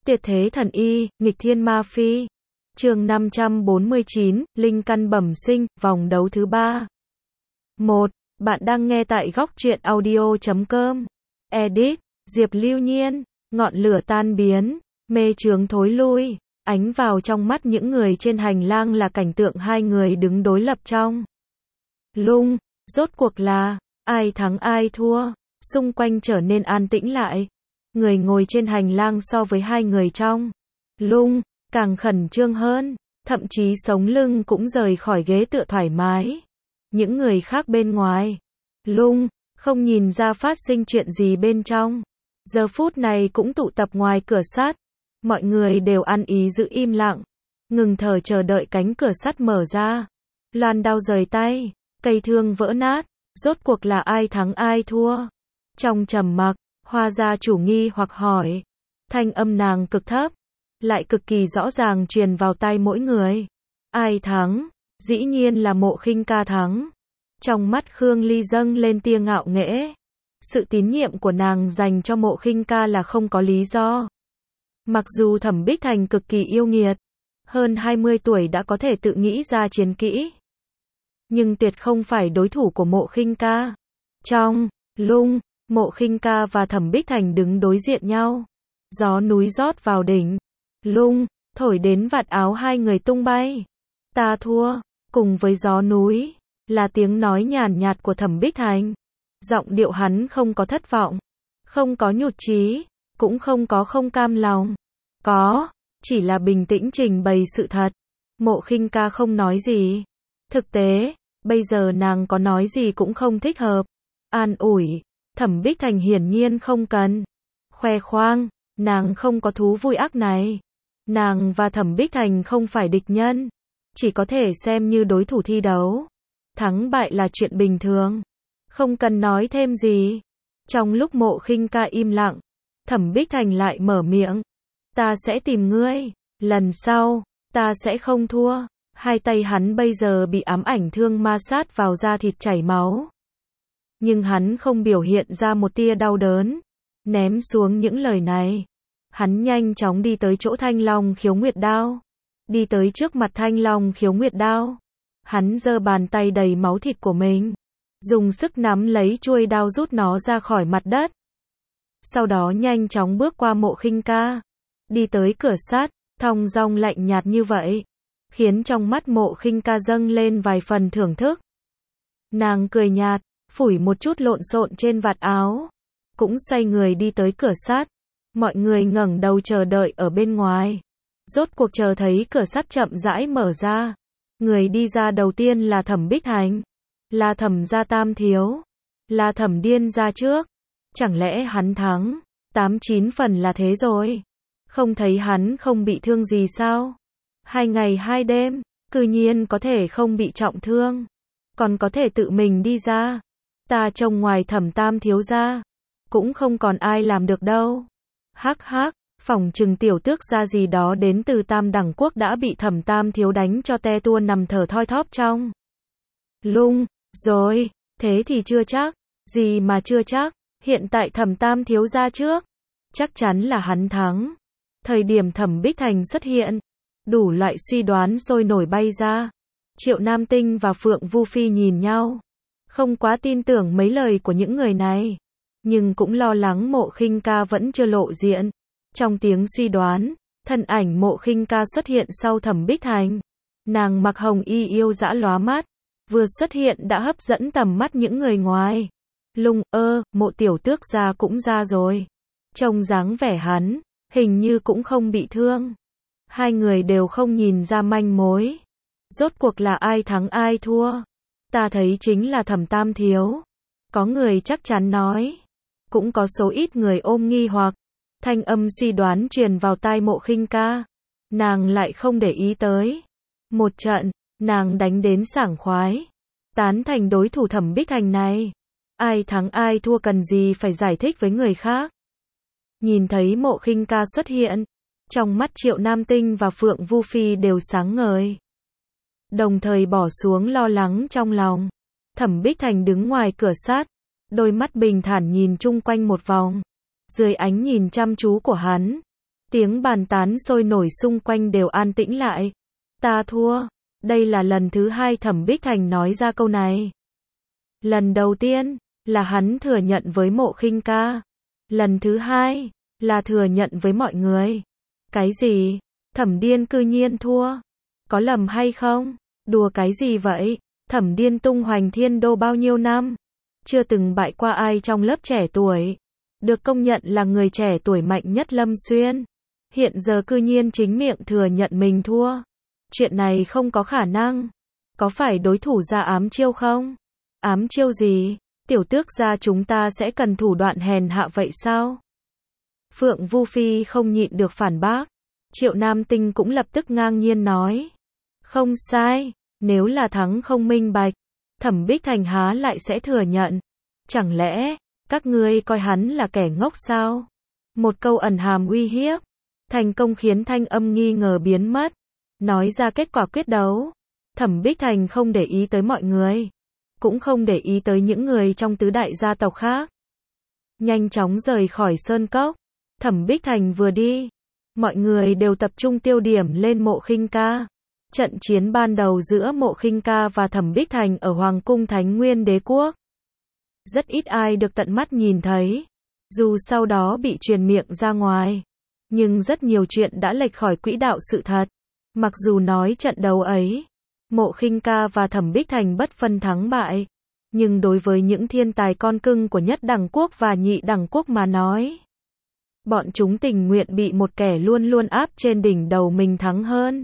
Tuyệt thế thần y, nghịch thiên ma phi. Chương 549, linh căn bẩm sinh, vòng đấu thứ 3. 1. Bạn đang nghe tại góc truyện audio.com. Edit, Diệp Lưu Nhiên. Ngọn lửa tan biến, mê chướng thối lui, ánh vào trong mắt những người trên hành lang là cảnh tượng hai người đứng đối lập trong lung. Rốt cuộc là ai thắng ai thua? Xung quanh trở nên an tĩnh lại. Người ngồi trên hành lang so với hai người trong lung càng khẩn trương hơn, thậm chí sống lưng cũng rời khỏi ghế tựa thoải mái. Những người khác bên ngoài lung không nhìn ra phát sinh chuyện gì bên trong, giờ phút này cũng tụ tập ngoài cửa sắt. Mọi người đều ăn ý giữ im lặng, ngừng thở chờ đợi cánh cửa sắt mở ra. Loan đao rời tay, cây thương vỡ nát, rốt cuộc là ai thắng ai thua? Trong trầm mặc, Hoa gia chủ nghi hoặc hỏi. Thanh âm nàng cực thấp, lại cực kỳ rõ ràng truyền vào tai mỗi người. Ai thắng? Dĩ nhiên là Mộ Khinh Ca thắng. Trong mắt Khương Ly dâng lên tia ngạo nghễ. Sự tín nhiệm của nàng dành cho Mộ Khinh Ca là không có lý do. Mặc dù Thẩm Bích Thành cực kỳ yêu nghiệt, hơn 20 tuổi đã có thể tự nghĩ ra chiến kỹ, nhưng tuyệt không phải đối thủ của Mộ Khinh Ca. Trong lung, Mộ Khinh Ca và Thẩm Bích Thành đứng đối diện nhau. Gió núi rót vào đỉnh lung, thổi đến vạt áo hai người tung bay. Ta thua. Cùng với gió núi là tiếng nói nhàn nhạt của Thẩm Bích Thành. Giọng điệu hắn không có thất vọng, không có nhụt chí, cũng không có không cam lòng. Có, chỉ là bình tĩnh trình bày sự thật. Mộ Khinh Ca không nói gì. Thực tế, bây giờ nàng có nói gì cũng không thích hợp. An ủi, Thẩm Bích Thành hiển nhiên không cần khoe khoang, nàng không có thú vui ác này. Nàng và Thẩm Bích Thành không phải địch nhân, chỉ có thể xem như đối thủ thi đấu. Thắng bại là chuyện bình thường, không cần nói thêm gì. Trong lúc Mộ Khinh Ca im lặng, Thẩm Bích Thành lại mở miệng. Ta sẽ tìm ngươi, lần sau, ta sẽ không thua. Hai tay hắn bây giờ bị ám ảnh thương ma sát vào da thịt chảy máu, nhưng hắn không biểu hiện ra một tia đau đớn. Ném xuống những lời này, hắn nhanh chóng đi tới chỗ Thanh Long Khiếu Nguyệt Đao. Đi tới trước mặt Thanh Long Khiếu Nguyệt Đao, hắn giơ bàn tay đầy máu thịt của mình, dùng sức nắm lấy chuôi đao rút nó ra khỏi mặt đất. Sau đó nhanh chóng bước qua Mộ Khinh Ca, đi tới cửa sắt, thong dong lạnh nhạt như vậy, khiến trong mắt Mộ Khinh Ca dâng lên vài phần thưởng thức. Nàng cười nhạt, phủi một chút lộn xộn trên vạt áo, cũng xoay người đi tới cửa sắt. Mọi người ngẩng đầu chờ đợi ở bên ngoài. Rốt cuộc chờ thấy cửa sắt chậm rãi mở ra. Người đi ra đầu tiên là Thẩm Bích Thành, là Thẩm gia tam thiếu, là Thẩm Điên ra trước. Chẳng lẽ hắn thắng? 89 phần là thế rồi. Không thấy hắn không bị thương gì sao? 2 ngày 2 đêm, cư nhiên có thể không bị trọng thương, còn có thể tự mình đi ra. Ta trông ngoài Thẩm tam thiếu ra, cũng không còn ai làm được đâu. Hắc hắc, phỏng chừng tiểu tước gia gì đó đến từ Tam Đẳng Quốc đã bị Thẩm tam thiếu đánh cho te tua nằm thở thoi thóp trong lung rồi. Thế thì chưa chắc. Gì mà chưa chắc? Hiện tại Thẩm tam thiếu ra trước, chắc chắn là hắn thắng. Thời điểm Thẩm Bích Thành xuất hiện, đủ loại suy đoán sôi nổi bay ra. Triệu Nam Tinh và Phượng Vu Phi nhìn nhau, không quá tin tưởng mấy lời của những người này, nhưng cũng lo lắng Mộ Khinh Ca vẫn chưa lộ diện. Trong tiếng suy đoán, thân ảnh Mộ Khinh Ca xuất hiện sau Thẩm Bích Thành. Nàng mặc hồng y yêu dã lóa mắt, vừa xuất hiện đã hấp dẫn tầm mắt những người ngoài lung. Mộ tiểu tước gia cũng ra rồi. Trông dáng vẻ hắn, hình như cũng không bị thương. Hai người đều không nhìn ra manh mối. Rốt cuộc là ai thắng ai thua? Ta thấy chính là Thẩm tam thiếu. Có người chắc chắn nói. Cũng có số ít người ôm nghi hoặc. Thanh âm suy đoán truyền vào tai Mộ Khinh Ca. Nàng lại không để ý tới. Một trận, nàng đánh đến sảng khoái, tán thành đối thủ Thẩm Bích Thành này. Ai thắng ai thua cần gì phải giải thích với người khác. Nhìn thấy Mộ Khinh Ca xuất hiện, trong mắt Triệu Nam Tinh và Phượng Vu Phi đều sáng ngời, đồng thời bỏ xuống lo lắng trong lòng. Thẩm Bích Thành đứng ngoài cửa sắt, đôi mắt bình thản nhìn chung quanh một vòng. Dưới ánh nhìn chăm chú của hắn, Tiếng bàn tán sôi nổi xung quanh đều an tĩnh lại. Ta thua. Đây là lần thứ 2 Thẩm Bích Thành nói ra câu này. Lần đầu tiên là hắn thừa nhận với Mộ Khinh Ca. Lần thứ 2 là thừa nhận với mọi người. Cái gì? Thẩm Điên cư nhiên thua. Có lầm hay không? Đùa cái gì vậy? Thẩm Điên tung hoành thiên đô bao nhiêu năm, chưa từng bại qua ai trong lớp trẻ tuổi. Được công nhận là người trẻ tuổi mạnh nhất Lâm Xuyên. Hiện giờ cư nhiên chính miệng thừa nhận mình thua. Chuyện này không có khả năng. Có phải đối thủ ra ám chiêu không? Ám chiêu gì? Tiểu tước gia chúng ta sẽ cần thủ đoạn hèn hạ vậy sao? Phượng Vu Phi không nhịn được phản bác. Triệu Nam Tinh cũng lập tức ngang nhiên nói. Không sai, nếu là thắng không minh bạch, Thẩm Bích Thành há lại sẽ thừa nhận. Chẳng lẽ, các ngươi coi hắn là kẻ ngốc sao? Một câu ẩn hàm uy hiếp, thành công khiến thanh âm nghi ngờ biến mất. Nói ra kết quả quyết đấu. Thẩm Bích Thành không để ý tới mọi người, cũng không để ý tới những người trong tứ đại gia tộc khác. Nhanh chóng rời khỏi sơn cốc. Thẩm Bích Thành vừa đi, mọi người đều tập trung tiêu điểm lên Mộ Khinh Ca. Trận chiến ban đầu giữa Mộ Khinh Ca và Thẩm Bích Thành ở Hoàng cung Thánh Nguyên Đế Quốc. Rất ít ai được tận mắt nhìn thấy, dù sau đó bị truyền miệng ra ngoài. Nhưng rất nhiều chuyện đã lệch khỏi quỹ đạo sự thật. Mặc dù nói trận đấu ấy, Mộ Khinh Ca và Thẩm Bích Thành bất phân thắng bại, nhưng đối với những thiên tài con cưng của nhất đẳng quốc và nhị đẳng quốc mà nói, bọn chúng tình nguyện bị một kẻ luôn luôn áp trên đỉnh đầu mình thắng hơn.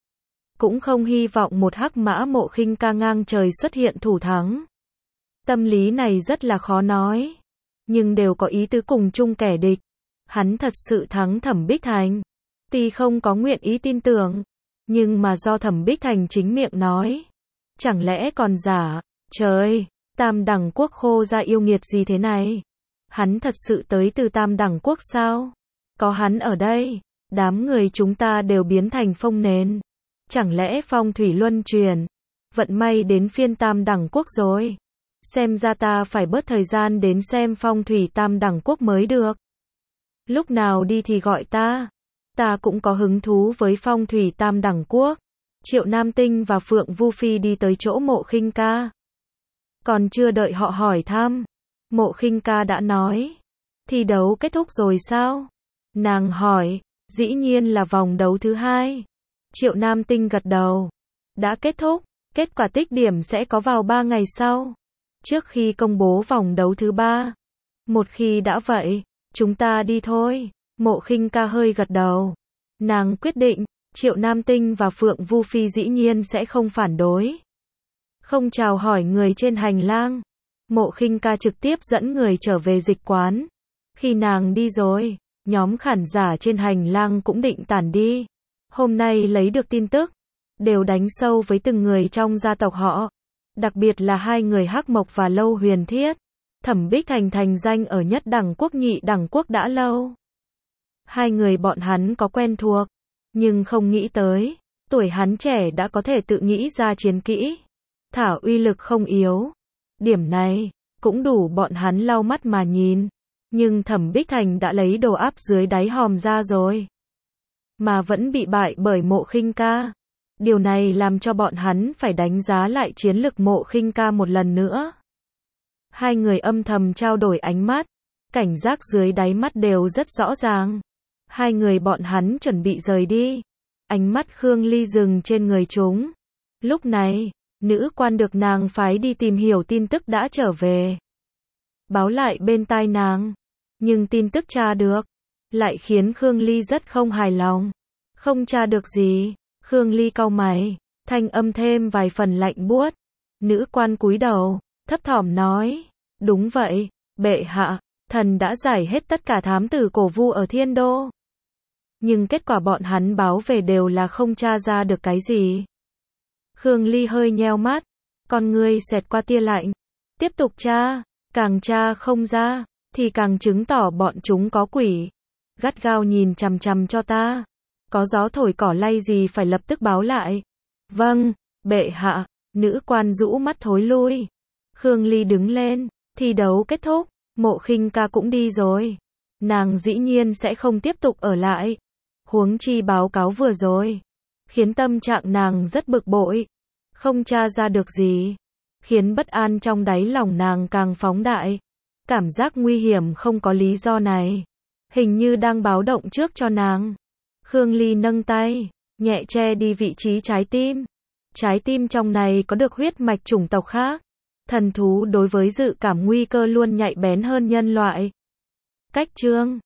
Cũng không hy vọng một hắc mã Mộ Khinh Ca ngang trời xuất hiện thủ thắng. Tâm lý này rất là khó nói, nhưng đều có ý tứ cùng chung kẻ địch. Hắn thật sự thắng Thẩm Bích Thành. Tuy không có nguyện ý tin tưởng, nhưng mà do Thẩm Bích Thành chính miệng nói. Chẳng lẽ còn giả? Trời, Tam Đẳng Quốc khô ra yêu nghiệt gì thế này? Hắn thật sự tới từ Tam Đẳng Quốc sao? Có hắn ở đây, đám người chúng ta đều biến thành phông nền. Chẳng lẽ phong thủy luân chuyển? Vận may đến phiên Tam Đẳng Quốc rồi. Xem ra ta phải bớt thời gian đến xem phong thủy Tam Đẳng Quốc mới được. Lúc nào đi thì gọi ta. Ta cũng có hứng thú với phong thủy Tam Đẳng Quốc. Triệu Nam Tinh và Phượng Vu Phi đi tới chỗ Mộ Khinh Ca. Còn chưa đợi họ hỏi thăm, Mộ Khinh Ca đã nói. Thi đấu kết thúc rồi sao? Nàng hỏi. Dĩ nhiên là vòng đấu thứ 2. Triệu Nam Tinh gật đầu. Đã kết thúc, kết quả tích điểm sẽ có vào 3 ngày sau, trước khi công bố vòng đấu thứ 3. Một khi đã vậy, chúng ta đi thôi. Mộ Khinh Ca hơi gật đầu. Nàng quyết định, Triệu Nam Tinh và Phượng Vu Phi dĩ nhiên sẽ không phản đối. Không chào hỏi người trên hành lang, Mộ Khinh Ca trực tiếp dẫn người trở về dịch quán. Khi nàng đi rồi, nhóm khán giả trên hành lang cũng định tản đi. Hôm nay lấy được tin tức, đều đánh sâu với từng người trong gia tộc họ. Đặc biệt là hai người Hắc Mộc và Lâu Huyền Thiết. Thẩm Bích Thành thành danh ở nhất đẳng quốc nhị đẳng quốc đã lâu. Hai người bọn hắn có quen thuộc, nhưng không nghĩ tới, tuổi hắn trẻ đã có thể tự nghĩ ra chiến kỹ. Thảo uy lực không yếu. Điểm này, cũng đủ bọn hắn lau mắt mà nhìn. Nhưng Thẩm Bích Thành đã lấy đồ áp dưới đáy hòm ra rồi, mà vẫn bị bại bởi Mộ Khinh Ca. Điều này làm cho bọn hắn phải đánh giá lại chiến lực Mộ Khinh Ca một lần nữa. Hai người âm thầm trao đổi ánh mắt, cảnh giác dưới đáy mắt đều rất rõ ràng. Hai người bọn hắn chuẩn bị rời đi. Ánh mắt Khương Ly dừng trên người chúng. Lúc này, nữ quan được nàng phái đi tìm hiểu tin tức đã trở về. Báo lại bên tai nàng. Nhưng tin tức tra được, lại khiến Khương Ly rất không hài lòng. Không tra được gì. Khương Ly cau mày, thanh âm thêm vài phần lạnh buốt. Nữ quan cúi đầu, thấp thỏm nói. Đúng vậy, bệ hạ, thần đã giải hết tất cả thám tử cổ vu ở Thiên Đô. Nhưng kết quả bọn hắn báo về đều là không tra ra được cái gì. Khương Ly hơi nheo mắt, con ngươi xẹt qua tia lạnh. Tiếp tục tra, càng tra không ra, thì càng chứng tỏ bọn chúng có quỷ. Gắt gao nhìn chằm chằm cho ta. Có gió thổi cỏ lay gì phải lập tức báo lại. Vâng, bệ hạ. Nữ quan rũ mắt thối lui. Khương Ly đứng lên. Thi đấu kết thúc, Mộ Khinh Ca cũng đi rồi. Nàng dĩ nhiên sẽ không tiếp tục ở lại. Huống chi báo cáo vừa rồi, khiến tâm trạng nàng rất bực bội, không tra ra được gì, khiến bất an trong đáy lòng nàng càng phóng đại. Cảm giác nguy hiểm không có lý do này, hình như đang báo động trước cho nàng. Khương Ly nâng tay, nhẹ che đi vị trí trái tim. Trái tim trong này có được huyết mạch chủng tộc khác. Thần thú đối với dự cảm nguy cơ luôn nhạy bén hơn nhân loại. Cách chương